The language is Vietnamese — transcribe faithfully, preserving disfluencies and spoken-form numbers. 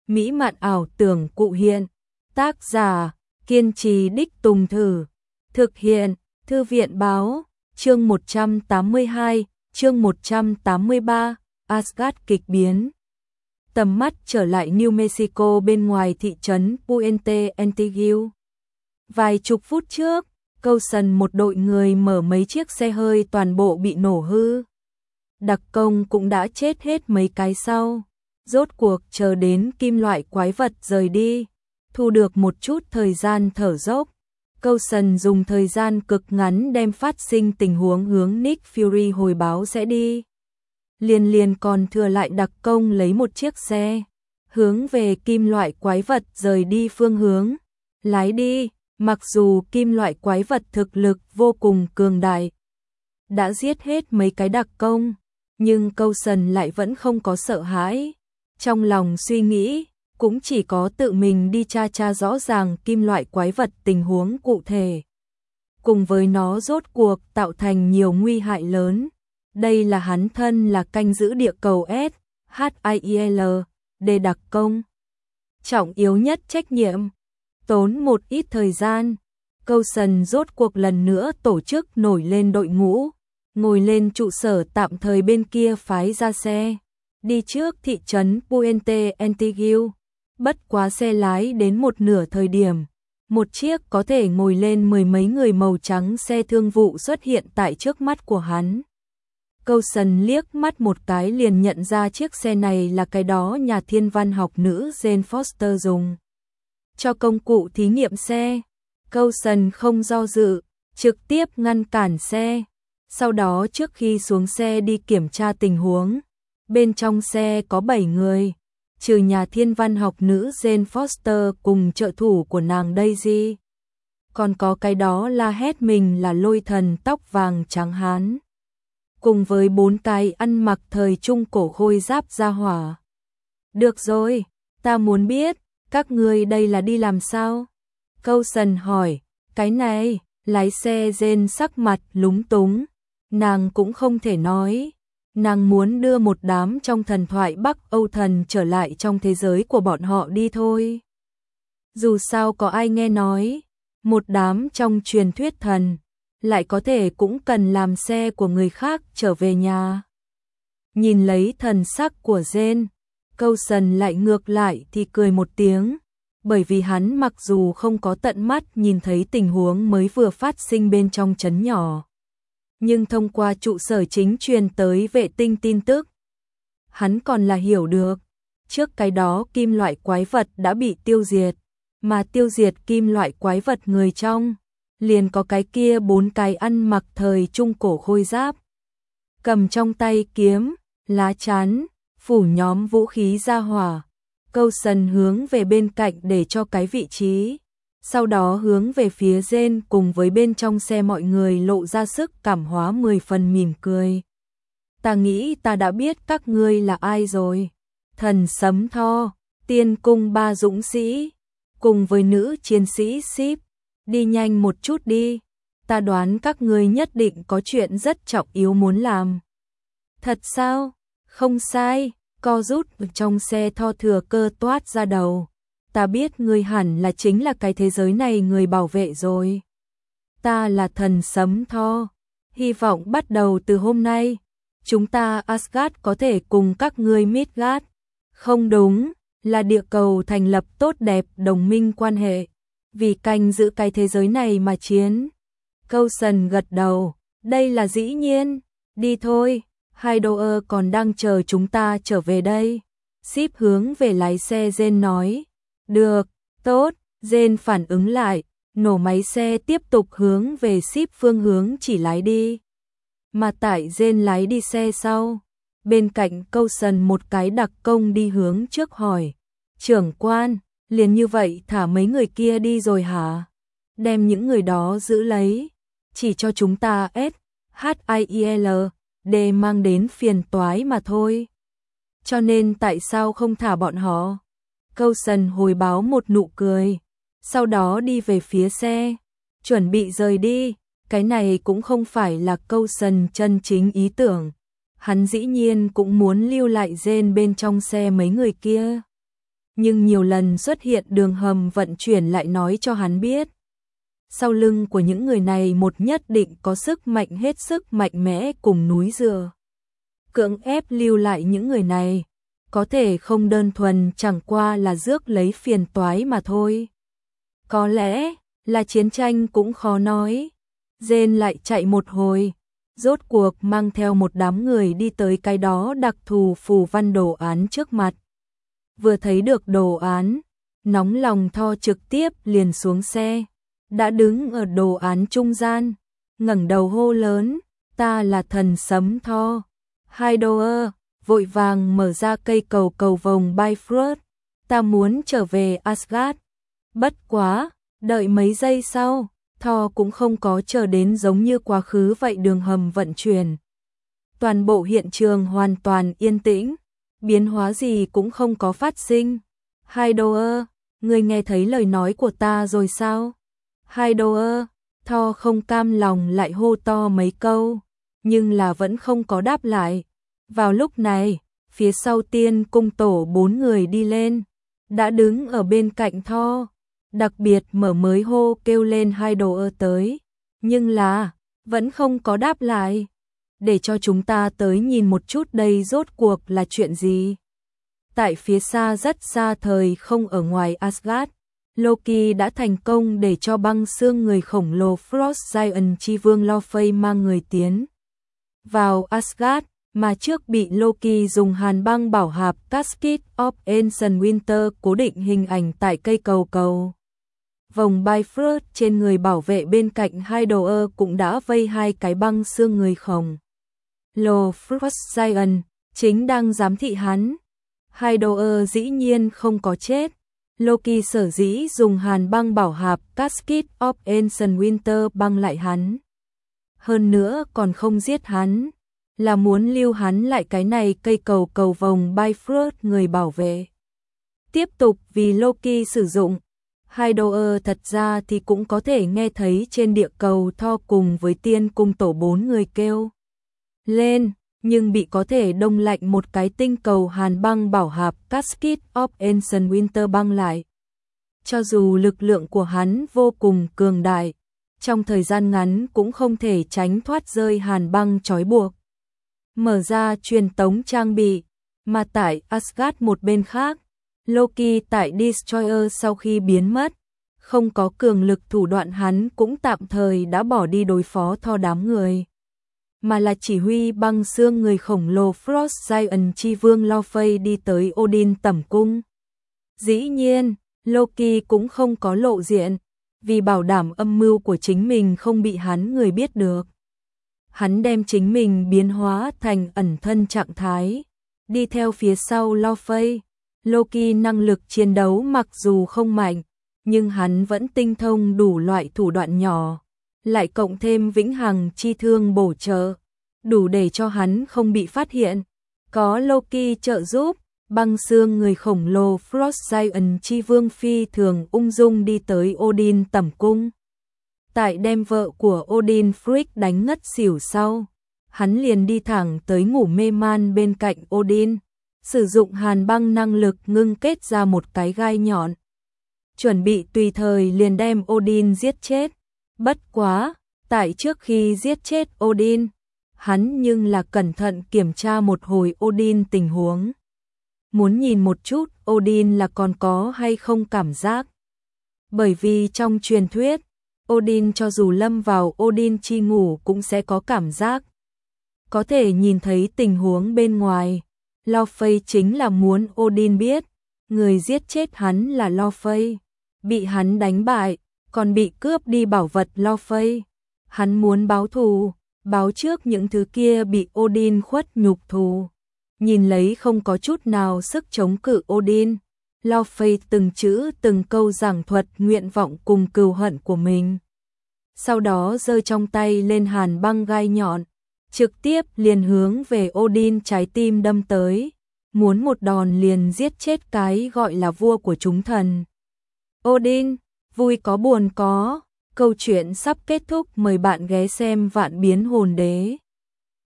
mỹ mạn ảo tưởng cụ hiện. Tác giả, kiên trì đích tùng thử. Thực hiện, Thư viện báo, chương một trăm tám mươi hai, chương một trăm tám mươi ba, Asgard kịch biến. Tầm mắt trở lại New Mexico bên ngoài thị trấn Puente Antiguo. Vài chục phút trước, Coulson một đội người mở mấy chiếc xe hơi toàn bộ bị nổ hư. Đặc công cũng đã chết hết mấy cái sau. Rốt cuộc chờ đến kim loại quái vật rời đi, thu được một chút thời gian thở dốc. Coulson dùng thời gian cực ngắn đem phát sinh tình huống hướng Nick Fury hồi báo sẽ đi. Liền liền còn thừa lại đặc công lấy một chiếc xe, hướng về kim loại quái vật rời đi phương hướng. Lái đi, mặc dù kim loại quái vật thực lực vô cùng cường đại, đã giết hết mấy cái đặc công, nhưng Coulson lại vẫn không có sợ hãi. Trong lòng suy nghĩ, cũng chỉ có tự mình đi tra tra rõ ràng kim loại quái vật tình huống cụ thể. Cùng với nó rốt cuộc tạo thành nhiều nguy hại lớn. Đây là hắn thân là canh giữ địa cầu S, H I L, để đặc công. Trọng yếu nhất trách nhiệm. Tốn một ít thời gian, Coulson rốt cuộc lần nữa tổ chức nổi lên đội ngũ, ngồi lên trụ sở tạm thời bên kia phái ra xe, đi trước thị trấn Puente Antiguo. Bất quá xe lái đến một nửa thời điểm, một chiếc có thể ngồi lên mười mấy người màu trắng xe thương vụ xuất hiện tại trước mắt của hắn. Coulson liếc mắt một cái liền nhận ra chiếc xe này là cái đó nhà thiên văn học nữ Jane Foster dùng cho công cụ thí nghiệm xe. Coulson không do dự, trực tiếp ngăn cản xe. Sau đó trước khi xuống xe đi kiểm tra tình huống, bên trong xe có bảy người, trừ nhà thiên văn học nữ Jane Foster cùng trợ thủ của nàng Daisy. Còn có cái đó la hét mình là lôi thần tóc vàng trắng hán. Cùng với bốn cái ăn mặc thời trung cổ khôi giáp ra hỏa. Được rồi, ta muốn biết, các ngươi đây là đi làm sao? Coulson hỏi, cái này, lái xe Jane sắc mặt lúng túng. Nàng cũng không thể nói. Nàng muốn đưa một đám trong thần thoại Bắc Âu thần trở lại trong thế giới của bọn họ đi thôi. Dù sao có ai nghe nói, một đám trong truyền thuyết thần, lại có thể cũng cần làm xe của người khác trở về nhà. Nhìn lấy thần sắc của Jane, Coulson lại ngược lại thì cười một tiếng, bởi vì hắn mặc dù không có tận mắt nhìn thấy tình huống mới vừa phát sinh bên trong trấn nhỏ, nhưng thông qua trụ sở chính truyền tới vệ tinh tin tức, hắn còn là hiểu được, trước cái đó kim loại quái vật đã bị tiêu diệt, mà tiêu diệt kim loại quái vật người trong, liền có cái kia bốn cái ăn mặc thời trung cổ khôi giáp, cầm trong tay kiếm, lá chắn, phủ nhóm vũ khí ra hỏa. Coulson hướng về bên cạnh để cho cái vị trí, sau đó hướng về phía Jane cùng với bên trong xe mọi người lộ ra sức cảm hóa mười phần mỉm cười. Ta nghĩ ta đã biết các ngươi là ai rồi. Thần Sấm Tho, tiên cung ba dũng sĩ, cùng với nữ chiến sĩ Sip, đi nhanh một chút đi. Ta đoán các ngươi nhất định có chuyện rất trọng yếu muốn làm. Thật sao? Không sai. Co rút trong xe Tho thừa cơ toát ra đầu. Ta biết ngươi hẳn là chính là cái thế giới này người bảo vệ rồi. Ta là thần Sấm Tho. Hy vọng bắt đầu từ hôm nay, chúng ta Asgard có thể cùng các ngươi Midgard. Không đúng, là địa cầu thành lập tốt đẹp đồng minh quan hệ, vì canh giữ cái thế giới này mà chiến. Coulson gật đầu, đây là dĩ nhiên, đi thôi. Hydoer còn đang chờ chúng ta trở về đây. Sip hướng về lái xe Jane nói. Được, tốt. Jane phản ứng lại, nổ máy xe tiếp tục hướng về Sip phương hướng chỉ lái đi. Mà tại Jane lái đi xe sau, bên cạnh Coulson một cái đặc công đi hướng trước hỏi. Trưởng quan, liền như vậy thả mấy người kia đi rồi hả? Đem những người đó giữ lấy, chỉ cho chúng ta S, H I L để mang đến phiền toái mà thôi. Cho nên tại sao không thả bọn họ? Coulson hồi báo một nụ cười, sau đó đi về phía xe, chuẩn bị rời đi. Cái này cũng không phải là Coulson chân chính ý tưởng. Hắn dĩ nhiên cũng muốn lưu lại Jane bên trong xe mấy người kia. nhưng nhiều lần xuất hiện đường hầm vận chuyển lại nói cho hắn biết. Sau lưng của những người này một nhất định có sức mạnh hết sức mạnh mẽ cùng núi dừa. Cưỡng ép lưu lại những người này, có thể không đơn thuần chẳng qua là rước lấy phiền toái mà thôi. Có lẽ là chiến tranh cũng khó nói. Jane lại chạy một hồi, rốt cuộc mang theo một đám người đi tới cái đó đặc thù phù văn đồ án trước mặt. Vừa thấy được đồ án, nóng lòng Thor trực tiếp liền xuống xe, đã đứng ở đồ án trung gian, ngẩng đầu hô lớn, ta là thần sấm Thor. Hydoer vội vàng mở ra cây cầu cầu vồng Bifrost, ta muốn trở về Asgard. Bất quá, đợi mấy giây sau, Thor cũng không có chờ đến giống như quá khứ vậy đường hầm vận chuyển. Toàn bộ hiện trường hoàn toàn yên tĩnh, biến hóa gì cũng không có phát sinh. Hydoer, ngươi nghe thấy lời nói của ta rồi sao? Hydoer, Thor không cam lòng lại hô to mấy câu, nhưng là vẫn không có đáp lại. Vào lúc này, phía sau tiên cung tổ bốn người đi lên, đã đứng ở bên cạnh Thor, đặc biệt mở mới hô kêu lên Hydoer tới, nhưng là, vẫn không có đáp lại. Để cho chúng ta tới nhìn một chút đây rốt cuộc là chuyện gì. Tại phía xa rất xa thời không ở ngoài Asgard, Loki đã thành công để cho băng xương người khổng lồ Frost Giant chi vương Laufey mang người tiến vào Asgard, mà trước bị Loki dùng hàn băng bảo hạp Casket of Ancient Winter cố định hình ảnh tại cây cầu cầu. Vòng Bifrost trên người bảo vệ bên cạnh Hydoer cũng đã vây hai cái băng xương người khổng lồ Frost Giant, chính đang giám thị hắn. Hydoer dĩ nhiên không có chết. Loki sở dĩ dùng hàn băng bảo hạp Casket of Ancient Winter băng lại hắn. Hơn nữa còn không giết hắn, là muốn lưu hắn lại cái này cây cầu cầu vòng Bifrost người bảo vệ. Tiếp tục vì Loki sử dụng, Hydoer thật ra thì cũng có thể nghe thấy trên địa cầu Thor cùng với tiên cung tổ bốn người kêu lên, nhưng bị có thể đông lạnh một cái tinh cầu hàn băng bảo hạp Casket of Ancient Winter băng lại. Cho dù lực lượng của hắn vô cùng cường đại, trong thời gian ngắn cũng không thể tránh thoát rơi hàn băng trói buộc. Mở ra truyền tống trang bị, mà tại Asgard một bên khác, Loki tại Destroyer sau khi biến mất, không có cường lực thủ đoạn hắn cũng tạm thời đã bỏ đi đối phó Thor đám người, mà là chỉ huy băng xương người khổng lồ Frost Giant chi vương Laufey đi tới Odin tẩm cung. Dĩ nhiên, Loki cũng không có lộ diện, vì bảo đảm âm mưu của chính mình không bị hắn người biết được. Hắn đem chính mình biến hóa thành ẩn thân trạng thái, đi theo phía sau Laufey. Loki năng lực chiến đấu mặc dù không mạnh, nhưng hắn vẫn tinh thông đủ loại thủ đoạn nhỏ, lại cộng thêm vĩnh hằng chi thương bổ trợ, đủ để cho hắn không bị phát hiện. Có Loki trợ giúp, băng xương người khổng lồ Frost Giant chi vương phi thường ung dung đi tới Odin tẩm cung. Tại đem vợ của Odin Frigg đánh ngất xỉu sau, hắn liền đi thẳng tới ngủ mê man bên cạnh Odin, sử dụng hàn băng năng lực ngưng kết ra một cái gai nhọn, chuẩn bị tùy thời liền đem Odin giết chết. Bất quá, tại trước khi giết chết Odin, hắn nhưng là cẩn thận kiểm tra một hồi Odin tình huống. Muốn nhìn một chút Odin là còn có hay không cảm giác. Bởi vì trong truyền thuyết, Odin cho dù lâm vào Odin chi ngủ cũng sẽ có cảm giác. Có thể nhìn thấy tình huống bên ngoài. Laufey chính là muốn Odin biết, người giết chết hắn là Laufey, bị hắn đánh bại, còn bị cướp đi bảo vật Laufey. Hắn muốn báo thù, báo trước những thứ kia bị Odin khuất nhục thù. Nhìn lấy không có chút nào sức chống cự Odin, Laufey từng chữ từng câu giảng thuật nguyện vọng cùng cừu hận của mình. Sau đó giơ trong tay lên hàn băng gai nhọn, trực tiếp liền hướng về Odin trái tim đâm tới, muốn một đòn liền giết chết cái gọi là vua của chúng thần. Odin, vui có buồn có, câu chuyện sắp kết thúc, mời bạn ghé xem Vạn Biến Hồn Đế.